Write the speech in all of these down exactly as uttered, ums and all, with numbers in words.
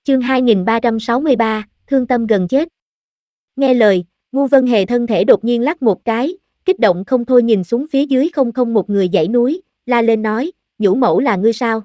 Chương hai nghìn ba trăm sáu mươi ba, thương tâm gần chết. Nghe lời, Ngu Vân Hề thân thể đột nhiên lắc một cái, kích động không thôi nhìn xuống phía dưới không không một người dãy núi, la lên nói, Nhũ mẫu là ngươi sao?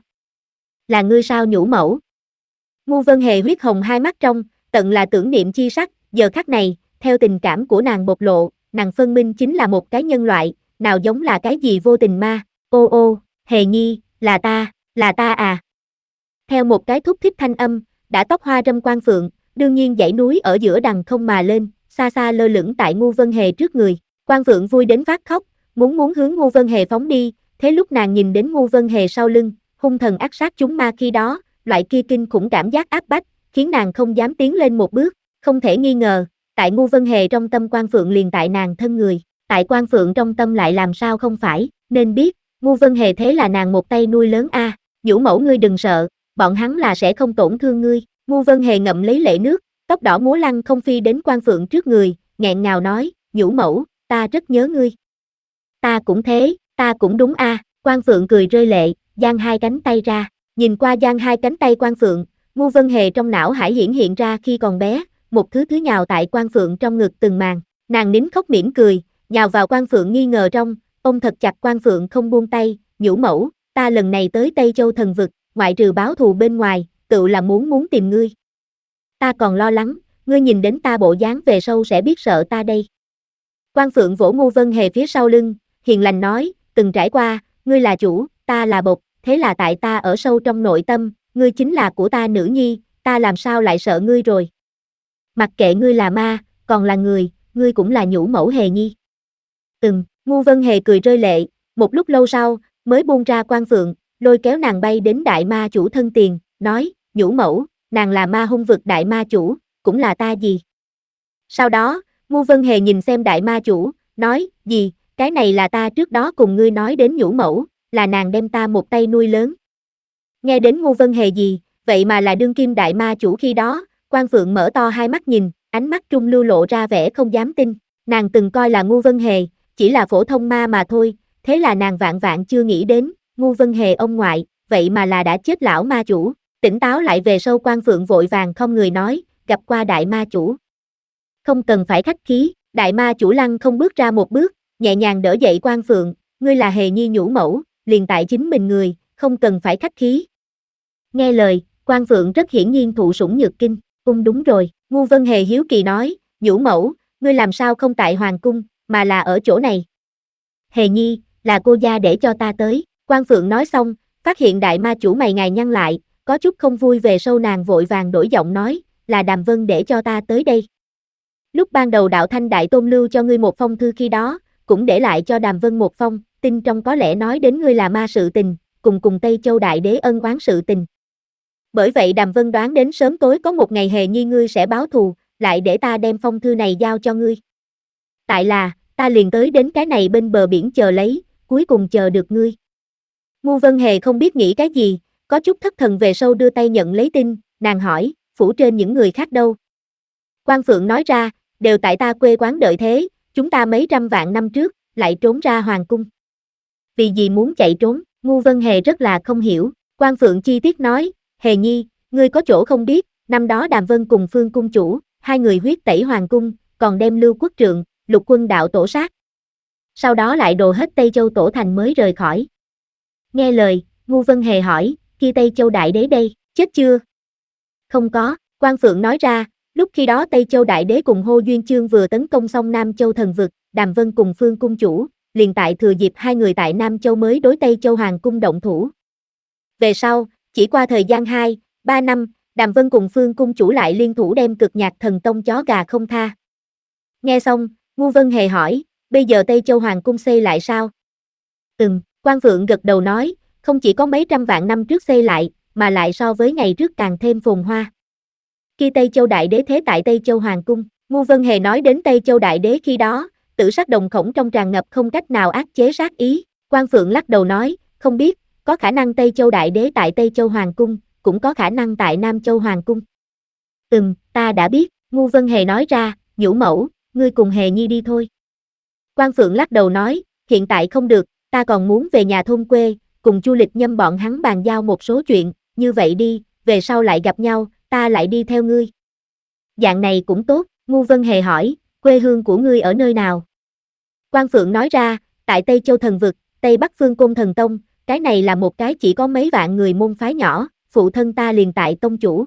Là ngươi sao Nhũ mẫu? Ngu Vân Hề huyết hồng hai mắt trong, tận là tưởng niệm chi sắc, giờ khắc này, theo tình cảm của nàng bộc lộ, nàng phân minh chính là một cái nhân loại, nào giống là cái gì vô tình ma, ô ô, Hề nhi, là ta, là ta à. Theo một cái thúc thích thanh âm, đã tóc hoa râm quan phượng, đương nhiên dãy núi ở giữa đằng không mà lên, xa xa lơ lửng tại Ngu Vân Hề trước người. Quan phượng vui đến phát khóc, muốn muốn hướng Ngu Vân Hề phóng đi, thế lúc nàng nhìn đến Ngu Vân Hề sau lưng, hung thần ác sát chúng ma khi đó, loại kia kinh khủng cảm giác áp bách, khiến nàng không dám tiến lên một bước, không thể nghi ngờ, tại Ngu Vân Hề trong tâm Quan phượng liền tại nàng thân người, tại Quan phượng trong tâm lại làm sao không phải, nên biết, Ngu Vân Hề thế là nàng một tay nuôi lớn a, à. Nhũ mẫu ngươi đừng sợ, bọn hắn là sẽ không tổn thương ngươi. Ngu Vân Hề ngậm lấy lệ nước, tóc đỏ múa lăng không phi đến Quan phượng trước người, nghẹn ngào nói, Nhũ mẫu, ta rất nhớ ngươi. Ta cũng thế, ta cũng đúng a. À. Quan phượng cười rơi lệ, giang hai cánh tay ra, nhìn qua giang hai cánh tay Quan phượng, Ngu Vân Hề trong não hải hiển hiện ra khi còn bé, một thứ thứ nhào tại Quan phượng trong ngực từng màn, nàng nín khóc mỉm cười, nhào vào Quan phượng nghi ngờ trong, ôm thật chặt Quan phượng không buông tay, Nhũ mẫu, ta lần này tới Tây Châu thần vực, ngoại trừ báo thù bên ngoài, tự là muốn muốn tìm ngươi. Ta còn lo lắng, ngươi nhìn đến ta bộ dáng về sau sẽ biết sợ ta đây. Quan phượng vỗ Ngu Vân Hề phía sau lưng, hiền lành nói, từng trải qua, ngươi là chủ, ta là bộc, thế là tại ta ở sâu trong nội tâm, ngươi chính là của ta nữ nhi, ta làm sao lại sợ ngươi rồi. Mặc kệ ngươi là ma, còn là người, ngươi cũng là Nhũ mẫu Hề nhi. Ừm, Ngu Vân Hề cười rơi lệ, một lúc lâu sau, mới buông ra Quan phượng, lôi kéo nàng bay đến đại ma chủ thân tiền, nói, Nhũ mẫu, nàng là ma hung vực đại ma chủ, cũng là ta gì. Sau đó, Ngu Vân Hề nhìn xem đại ma chủ, nói, gì, cái này là ta trước đó cùng ngươi nói đến Nhũ mẫu, là nàng đem ta một tay nuôi lớn. Nghe đến Ngu Vân Hề gì, vậy mà là đương kim đại ma chủ khi đó, Quan phượng mở to hai mắt nhìn, ánh mắt trung lưu lộ ra vẻ không dám tin, nàng từng coi là Ngu Vân Hề, chỉ là phổ thông ma mà thôi, thế là nàng vạn vạn chưa nghĩ đến, Ngu Vân Hề ông ngoại, vậy mà là đã chết lão ma chủ, tỉnh táo lại về sau Quan phượng vội vàng không người nói, gặp qua đại ma chủ. Không cần phải khách khí, đại ma chủ lăng không bước ra một bước, nhẹ nhàng đỡ dậy Quan phượng, ngươi là Hề nhi Nhũ mẫu, liền tại chính mình người, không cần phải khách khí. Nghe lời, Quan phượng rất hiển nhiên thụ sủng nhược kinh, cung đúng rồi, Ngu Vân Hề hiếu kỳ nói, Nhũ mẫu, ngươi làm sao không tại hoàng cung, mà là ở chỗ này. Hề nhi, là cô gia để cho ta tới, Quan phượng nói xong, phát hiện đại ma chủ mày ngài nhăn lại, có chút không vui về sau nàng vội vàng đổi giọng nói, là Đàm Vân để cho ta tới đây. Lúc ban đầu đạo thanh đại tôn lưu cho ngươi một phong thư khi đó, cũng để lại cho Đàm Vân một phong, tin trong có lẽ nói đến ngươi là ma sự tình, cùng cùng Tây Châu đại đế ân oán sự tình. Bởi vậy Đàm Vân đoán đến sớm tối có một ngày Hề nhi ngươi sẽ báo thù, lại để ta đem phong thư này giao cho ngươi. Tại là, ta liền tới đến cái này bên bờ biển chờ lấy, cuối cùng chờ được ngươi. Ngu Vân Hề không biết nghĩ cái gì, có chút thất thần về sau đưa tay nhận lấy tin, nàng hỏi, phủ trên những người khác đâu? Quan phượng nói ra, đều tại ta quê quán đợi thế, chúng ta mấy trăm vạn năm trước, lại trốn ra hoàng cung. Vì gì muốn chạy trốn? Ngu Vân Hề rất là không hiểu, Quan phượng chi tiết nói, Hề nhi, ngươi có chỗ không biết, năm đó Đàm Vân cùng Phương cung chủ, hai người huyết tẩy hoàng cung, còn đem Lưu Quốc Trượng, Lục quân đạo tổ sát. Sau đó lại đồ hết Tây Châu tổ thành mới rời khỏi. Nghe lời, Ngu Vân Hề hỏi, kia Tây Châu đại đế đây, chết chưa? Không có, Quan phượng nói ra, lúc khi đó Tây Châu đại đế cùng Hô Duyên Chương vừa tấn công xong Nam Châu thần vực, Đàm Vân cùng Phương cung chủ, liền tại thừa dịp hai người tại Nam Châu mới đối Tây Châu hoàng cung động thủ. Về sau, chỉ qua thời gian hai, ba năm, Đàm Vân cùng Phương cung chủ lại liên thủ đem Cực Nhạc thần tông chó gà không tha. Nghe xong, Ngu Vân Hề hỏi, bây giờ Tây Châu hoàng cung xây lại sao? Ừm, Quan phượng gật đầu nói, không chỉ có mấy trăm vạn năm trước xây lại, mà lại so với ngày trước càng thêm phồn hoa. Khi Tây Châu đại đế thế tại Tây Châu hoàng cung, Ngu Vân Hề nói đến Tây Châu đại đế khi đó, tử sắc đồng khổng trong tràn ngập không cách nào áp chế sát ý, Quan phượng lắc đầu nói, không biết, có khả năng Tây Châu đại đế tại Tây Châu hoàng cung, cũng có khả năng tại Nam Châu hoàng cung. Ừm, ta đã biết, Ngu Vân Hề nói ra, Nhũ mẫu, ngươi cùng Hề nhi đi thôi. Quan phượng lắc đầu nói, hiện tại không được, ta còn muốn về nhà thôn quê, cùng Chu Lịch Nhâm bọn hắn bàn giao một số chuyện, như vậy đi, về sau lại gặp nhau, ta lại đi theo ngươi. Dạng này cũng tốt, Ngu Vân Hề hỏi, quê hương của ngươi ở nơi nào? Quan Phượng nói ra, tại Tây Châu Thần Vực, Tây Bắc Phương Côn Thần Tông, cái này là một cái chỉ có mấy vạn người môn phái nhỏ, phụ thân ta liền tại tông chủ.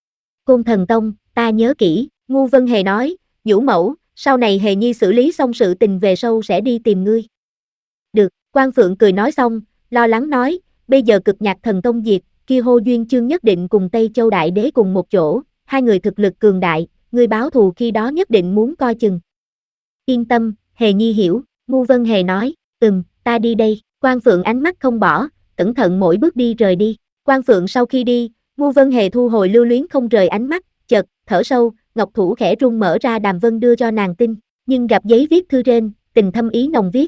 Côn Thần Tông, ta nhớ kỹ, Ngu Vân Hề nói, Nhũ mẫu, sau này Hề Nhi xử lý xong sự tình về sau sẽ đi tìm ngươi. Được, Quan Phượng cười nói xong, lo lắng nói, bây giờ Cực Nhạc Thần Tông diệt, kia Hô Duyên Chương nhất định cùng Tây Châu Đại Đế cùng một chỗ, hai người thực lực cường đại, ngươi báo thù khi đó nhất định muốn coi chừng. Yên tâm, Hề Nhi hiểu, Ngu Vân Hề nói, ừm, ta đi đây, Quan Phượng ánh mắt không bỏ, cẩn thận mỗi bước đi rời đi. Quan Phượng sau khi đi, Ngu Vân Hề thu hồi lưu luyến không rời ánh mắt, chợt, thở sâu, ngọc thủ khẽ rung mở ra Đàm Vân đưa cho nàng tin, nhưng gặp giấy viết thư trên, tình thâm ý nồng viết.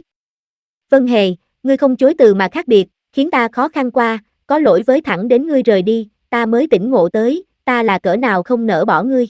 Vân Hề, ngươi không chối từ mà khác biệt, khiến ta khó khăn qua, có lỗi với thẳng đến ngươi rời đi, ta mới tỉnh ngộ tới, ta là cỡ nào không nỡ bỏ ngươi.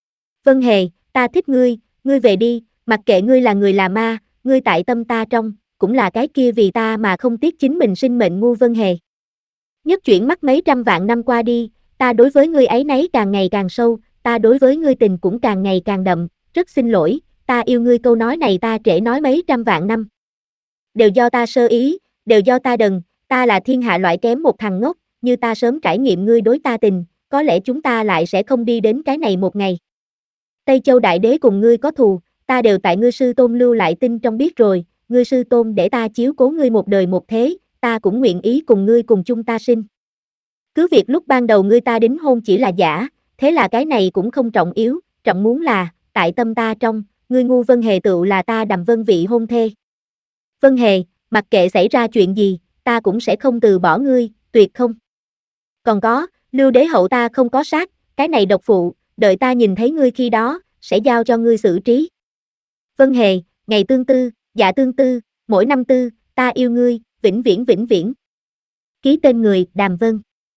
Vân Hề, ta thích ngươi, ngươi về đi, mặc kệ ngươi là người là ma, ngươi tại tâm ta trong, cũng là cái kia vì ta mà không tiếc chính mình sinh mệnh Ngu Vân Hề. Nhất chuyển mắt mấy trăm vạn năm qua đi, ta đối với ngươi ấy nấy càng ngày càng sâu, ta đối với ngươi tình cũng càng ngày càng đậm, rất xin lỗi, ta yêu ngươi câu nói này ta trễ nói mấy trăm vạn năm. Đều do ta sơ ý, đều do ta đần, ta là thiên hạ loại kém một thằng ngốc, như ta sớm trải nghiệm ngươi đối ta tình, có lẽ chúng ta lại sẽ không đi đến cái này một ngày. Tây Châu Đại Đế cùng ngươi có thù, ta đều tại ngươi sư tôn lưu lại tin trong biết rồi, ngươi sư tôn để ta chiếu cố ngươi một đời một thế, ta cũng nguyện ý cùng ngươi cùng chung ta sinh. Cứ việc lúc ban đầu ngươi ta đính hôn chỉ là giả, thế là cái này cũng không trọng yếu, trọng muốn là, tại tâm ta trong, ngươi Ngu Vân Hề tựu là ta Đàm Vân vị hôn thê. Vân Hề, mặc kệ xảy ra chuyện gì, ta cũng sẽ không từ bỏ ngươi, tuyệt không. Còn có, Lưu Đế hậu ta không có sát, cái này độc phụ, đợi ta nhìn thấy ngươi khi đó, sẽ giao cho ngươi xử trí. Vân Hề, ngày tương tư, dạ tương tư, mỗi năm tư, ta yêu ngươi, vĩnh viễn vĩnh viễn. Ký tên người, Đàm Vân.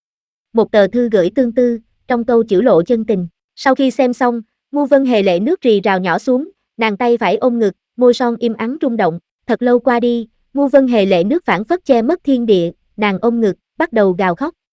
Một tờ thư gửi tương tư, trong câu chữ lộ chân tình. Sau khi xem xong, Ngu Vân Hề lệ nước rì rào nhỏ xuống, nàng tay phải ôm ngực, môi son im ắng rung động. Thật lâu qua đi, Ngu Vân Hề lệ nước phảng phất che mất thiên địa, nàng ôm ngực, bắt đầu gào khóc.